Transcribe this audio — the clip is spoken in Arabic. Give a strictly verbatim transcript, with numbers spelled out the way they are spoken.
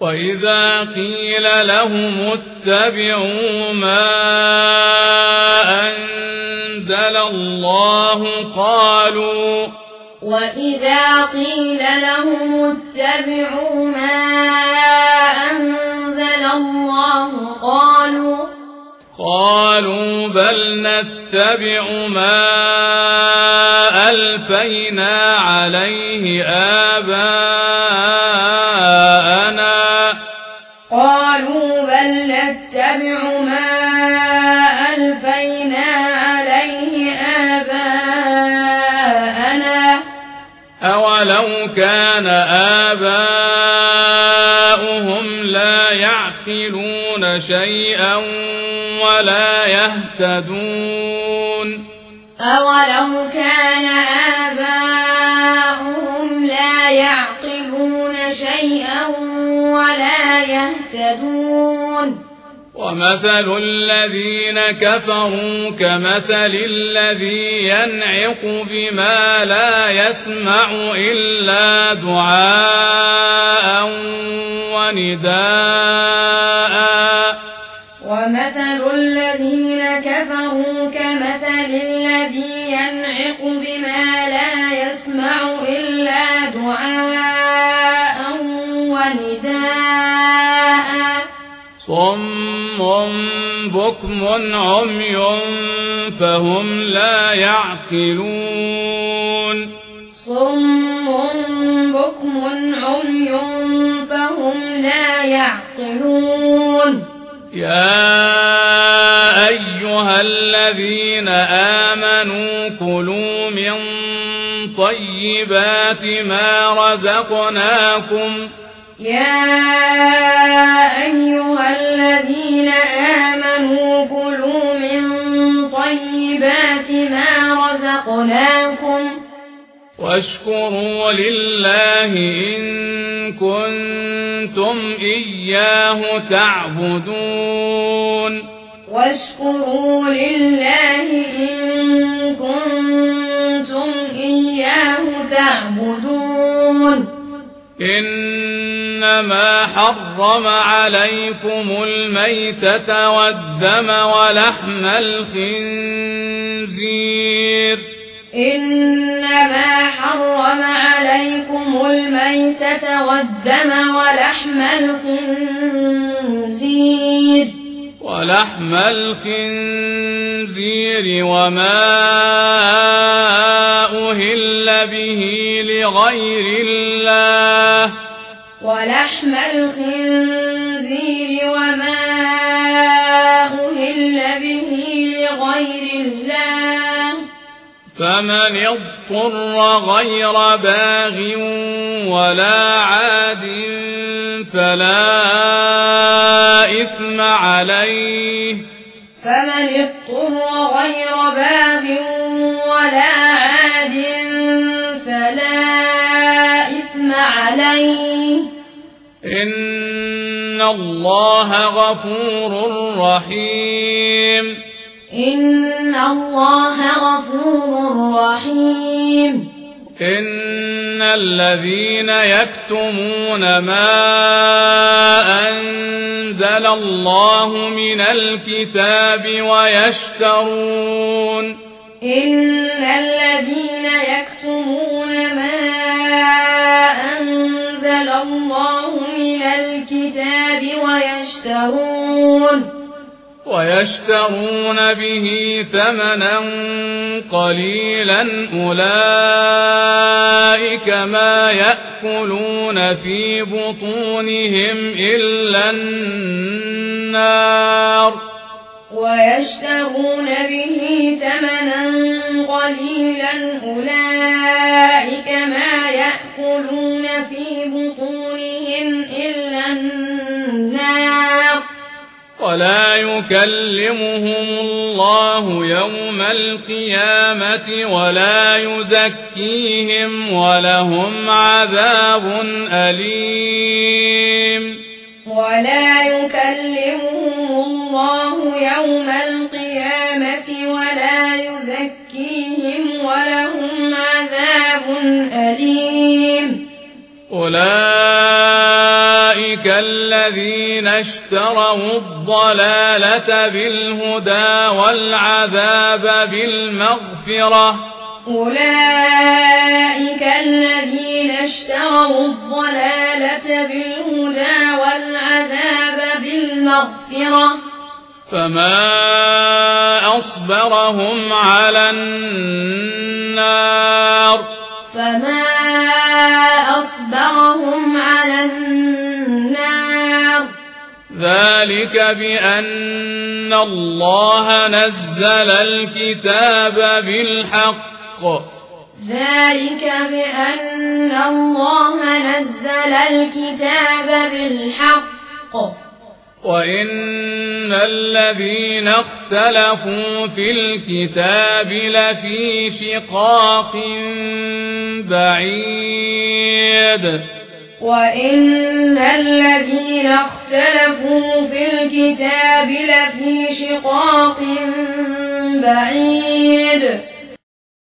وإذا قيل لهم اتبعوا ما أنزل الله قالوا وإذا قيل لهم اتبعوا ما أنزل الله قالوا قالوا بل نتبع ما ألفينا عليه آباءنا قالوا بل نتبع ما ألفينا عليه آباءنا أولو كان آباؤهم لا يعقلون شيئا ولا يهتدون أولو كان آباؤهم لا يعقلون شيئا ولا يهتدون ومثل الذين كفروا كمثل الذي ينعق بما لا يسمع إلا دعاء ونداء ومثل الذين كفروا كمثل الذي ينعق بما لا يسمع إلا دعاء ونداء صم بكم عمي فهم لا يعقلون صم بكم عمي فهم لا يعقلون يا أيها الذين آمنوا كلوا من طيبات ما رزقناكم يا أيها الذين آمنوا كلوا من طيبات ما رزقناكم واشكروا لله إن كنتم إياه تعبدون واشكروا لله إن كنتم إياه تعبدون إنما حرم عليكم الميتة والدم ولحم الخنزير إنما حرم عليكم الميتة والدم ولحم الخنزير ولحم الخنزير وما أهل به لغير الله ولحم الخنزير وما أهل به لغير الله فمن اضطر غير باغ ولا عاد فلا إثم عليه فمن اضطر غير باغ ولا عاد فلا إثم عليه إن الله غفور رحيم إن الله غفور رحيم إن الذين يكتمون ما أنزل الله من الكتاب ويشترون إن الذين يكتمون ما أنزل الله من الكتاب ويشترون ويشترون به ثمنا قليلا أولئك ما يأكلون في بطونهم إلا النار ويشترون به ثمنا قليلا أولئك ما يأكلون في بطونهم إلا النار ولا يكلمهم الله يوم القيامة ولا يزكيهم ولهم عذاب أليم ولا يكلمهم الله يوم القيامة ولا يزكيهم ولهم عذاب أليم أولئك الذين اشتروا الضلالة بالهدى والعذاب بالمغفرة أولئك الذين اشتروا الضلالة بالهدى والعذاب بالمغفرة فما أصبرهم على النار فما أصبرهم على النار ذلك بأن الله نزل الكتاب بالحق ذلك بأن الله نزل الكتاب بالحق وإن الذين اختلفوا في الكتاب لفي شقاق بعيد وإن الذين اختلفوا في الكتاب لفي شقاق بعيد